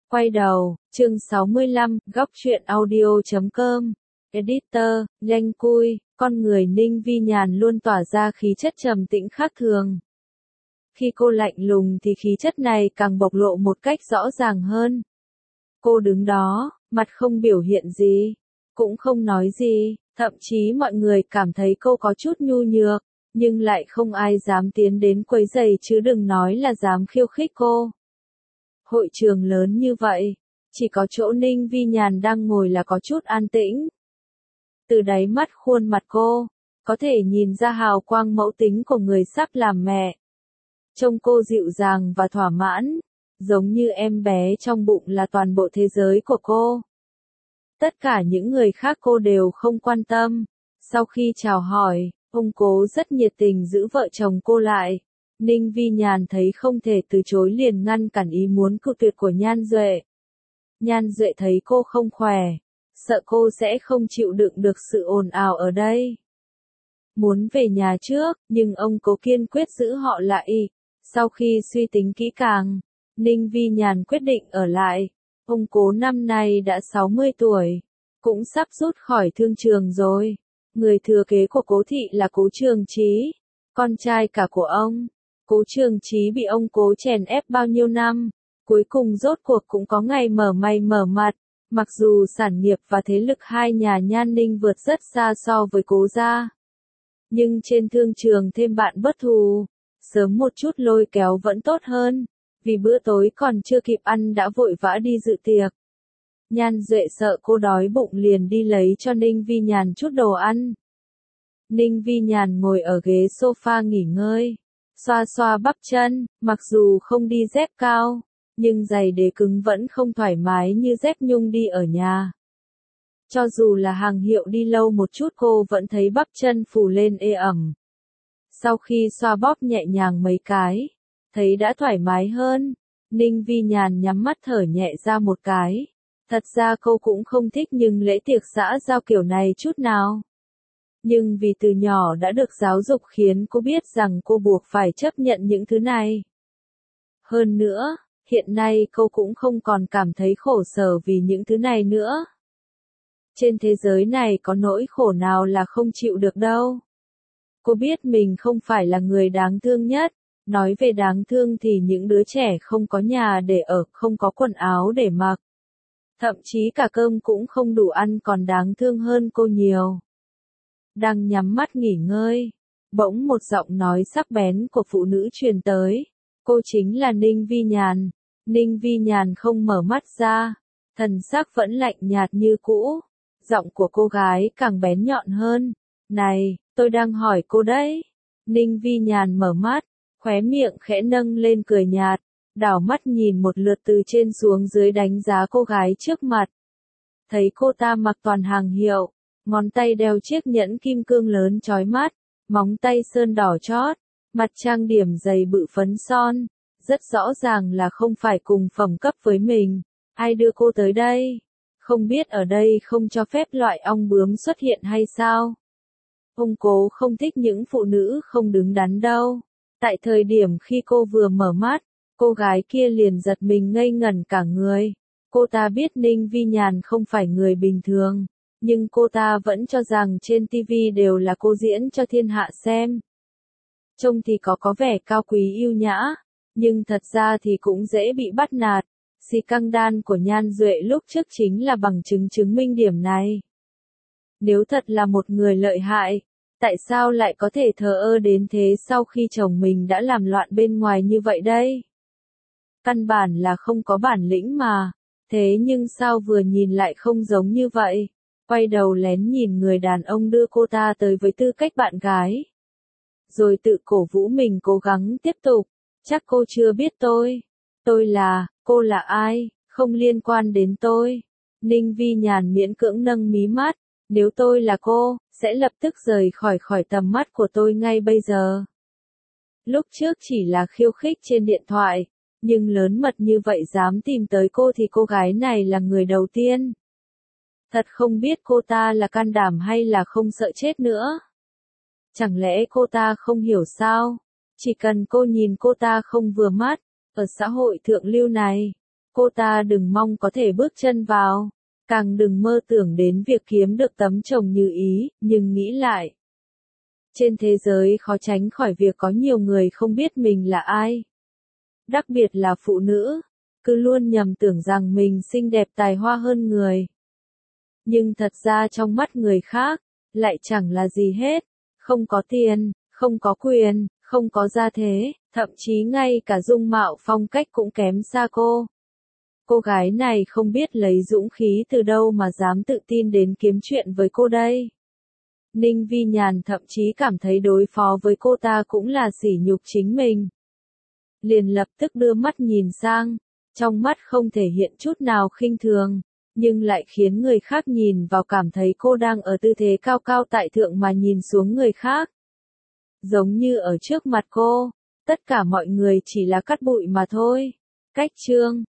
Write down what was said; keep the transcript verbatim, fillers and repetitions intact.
Quay đầu, chương sáu mươi lăm, góc truyện audio chấm com. Editor, nhanh cui, con người Ninh Vi Nhàn luôn tỏa ra khí chất trầm tĩnh khác thường. Khi cô lạnh lùng thì khí chất này càng bộc lộ một cách rõ ràng hơn. Cô đứng đó, mặt không biểu hiện gì, cũng không nói gì, thậm chí mọi người cảm thấy cô có chút nhu nhược, nhưng lại không ai dám tiến đến quấy rầy chứ đừng nói là dám khiêu khích cô. Hội trường lớn như vậy, chỉ có chỗ Ninh Vi Nhàn đang ngồi là có chút an tĩnh. Từ đáy mắt khuôn mặt cô, có thể nhìn ra hào quang mẫu tính của người sắp làm mẹ. Trông cô dịu dàng và thỏa mãn, giống như em bé trong bụng là toàn bộ thế giới của cô. Tất cả những người khác cô đều không quan tâm. Sau khi chào hỏi, ông Cố rất nhiệt tình giữ vợ chồng cô lại. Ninh Vi Nhàn thấy không thể từ chối liền ngăn cản ý muốn cự tuyệt của Nhan Duệ. Nhan Duệ thấy cô không khỏe, sợ cô sẽ không chịu đựng được sự ồn ào ở đây. Muốn về nhà trước, nhưng ông Cố kiên quyết giữ họ lại. Sau khi suy tính kỹ càng, Ninh Vi Nhàn quyết định ở lại. Ông Cố năm nay đã sáu mươi tuổi, cũng sắp rút khỏi thương trường rồi. Người thừa kế của Cố thị là Cố Trường Chí, con trai cả của ông. Cố Trường Chí bị ông Cố chèn ép bao nhiêu năm, cuối cùng rốt cuộc cũng có ngày mở mày mở mặt. Mặc dù sản nghiệp và thế lực hai nhà Nhan Ninh vượt rất xa so với Cố gia, nhưng trên thương trường thêm bạn bất thù, sớm một chút lôi kéo vẫn tốt hơn. Vì bữa tối còn chưa kịp ăn đã vội vã đi dự tiệc. Nhan Duệ sợ cô đói bụng liền đi lấy cho Ninh Vi Nhàn chút đồ ăn. Ninh Vi Nhàn ngồi ở ghế sofa nghỉ ngơi, xoa xoa bắp chân, mặc dù không đi dép cao, nhưng giày đế cứng vẫn không thoải mái như dép nhung đi ở nhà. Cho dù là hàng hiệu đi lâu một chút cô vẫn thấy bắp chân phù lên ê ẩm. Sau khi xoa bóp nhẹ nhàng mấy cái, thấy đã thoải mái hơn, Ninh Vi Nhàn nhắm mắt thở nhẹ ra một cái. Thật ra cô cũng không thích nhưng lễ tiệc xã giao kiểu này chút nào. Nhưng vì từ nhỏ đã được giáo dục khiến cô biết rằng cô buộc phải chấp nhận những thứ này. Hơn nữa, hiện nay cô cũng không còn cảm thấy khổ sở vì những thứ này nữa. Trên thế giới này có nỗi khổ nào là không chịu được đâu. Cô biết mình không phải là người đáng thương nhất. Nói về đáng thương thì những đứa trẻ không có nhà để ở, không có quần áo để mặc. Thậm chí cả cơm cũng không đủ ăn còn đáng thương hơn cô nhiều. Đang nhắm mắt nghỉ ngơi, bỗng một giọng nói sắc bén của phụ nữ truyền tới. Cô chính là Ninh Vi Nhàn. Ninh Vi Nhàn không mở mắt ra, thần sắc vẫn lạnh nhạt như cũ. Giọng của cô gái càng bén nhọn hơn. Này, tôi đang hỏi cô đấy. Ninh Vi Nhàn mở mắt, khóe miệng khẽ nâng lên cười nhạt, đảo mắt nhìn một lượt từ trên xuống dưới đánh giá cô gái trước mặt. Thấy cô ta mặc toàn hàng hiệu, ngón tay đeo chiếc nhẫn kim cương lớn chói mắt, móng tay sơn đỏ chót, mặt trang điểm dày bự phấn son, rất rõ ràng là không phải cùng phẩm cấp với mình. Ai đưa cô tới đây? Không biết ở đây không cho phép loại ong bướm xuất hiện hay sao? Ông Cố không thích những phụ nữ không đứng đắn đâu. Tại thời điểm khi cô vừa mở mắt, cô gái kia liền giật mình ngây ngẩn cả người. Cô ta biết Ninh Vi Nhàn không phải người bình thường, nhưng cô ta vẫn cho rằng trên ti vi đều là cô diễn cho thiên hạ xem. Trông thì có có vẻ cao quý yêu nhã, nhưng thật ra thì cũng dễ bị bắt nạt. Xì căng đan của Nhan Duệ lúc trước chính là bằng chứng chứng minh điểm này. Nếu thật là một người lợi hại, tại sao lại có thể thờ ơ đến thế sau khi chồng mình đã làm loạn bên ngoài như vậy đây? Căn bản là không có bản lĩnh mà, thế nhưng sao vừa nhìn lại không giống như vậy? Quay đầu lén nhìn người đàn ông đưa cô ta tới với tư cách bạn gái. Rồi tự cổ vũ mình cố gắng tiếp tục, chắc cô chưa biết tôi. Tôi là, cô là ai, không liên quan đến tôi. Ninh Vi Nhàn miễn cưỡng nâng mí mắt. Nếu tôi là cô, sẽ lập tức rời khỏi khỏi tầm mắt của tôi ngay bây giờ. Lúc trước chỉ là khiêu khích trên điện thoại, nhưng lớn mật như vậy dám tìm tới cô thì cô gái này là người đầu tiên. Thật không biết cô ta là can đảm hay là không sợ chết nữa. Chẳng lẽ cô ta không hiểu sao? Chỉ cần cô nhìn cô ta không vừa mắt, ở xã hội thượng lưu này, Cô ta đừng mong có thể bước chân vào, càng đừng mơ tưởng đến việc kiếm được tấm chồng như ý, nhưng nghĩ lại. Trên thế giới khó tránh khỏi việc có nhiều người không biết mình là ai. Đặc biệt là phụ nữ, cứ luôn nhầm tưởng rằng mình xinh đẹp tài hoa hơn người. Nhưng thật ra trong mắt người khác, lại chẳng là gì hết, không có tiền, không có quyền, không có gia thế, thậm chí ngay cả dung mạo phong cách cũng kém xa cô. Cô gái này không biết lấy dũng khí từ đâu mà dám tự tin đến kiếm chuyện với cô đây. Ninh Vi Nhàn thậm chí cảm thấy đối phó với cô ta cũng là sỉ nhục chính mình. Liền lập tức đưa mắt nhìn sang, trong mắt không thể hiện chút nào khinh thường, nhưng lại khiến người khác nhìn vào cảm thấy cô đang ở tư thế cao cao tại thượng mà nhìn xuống người khác. Giống như ở trước mặt cô, tất cả mọi người chỉ là cát bụi mà thôi. Cách chương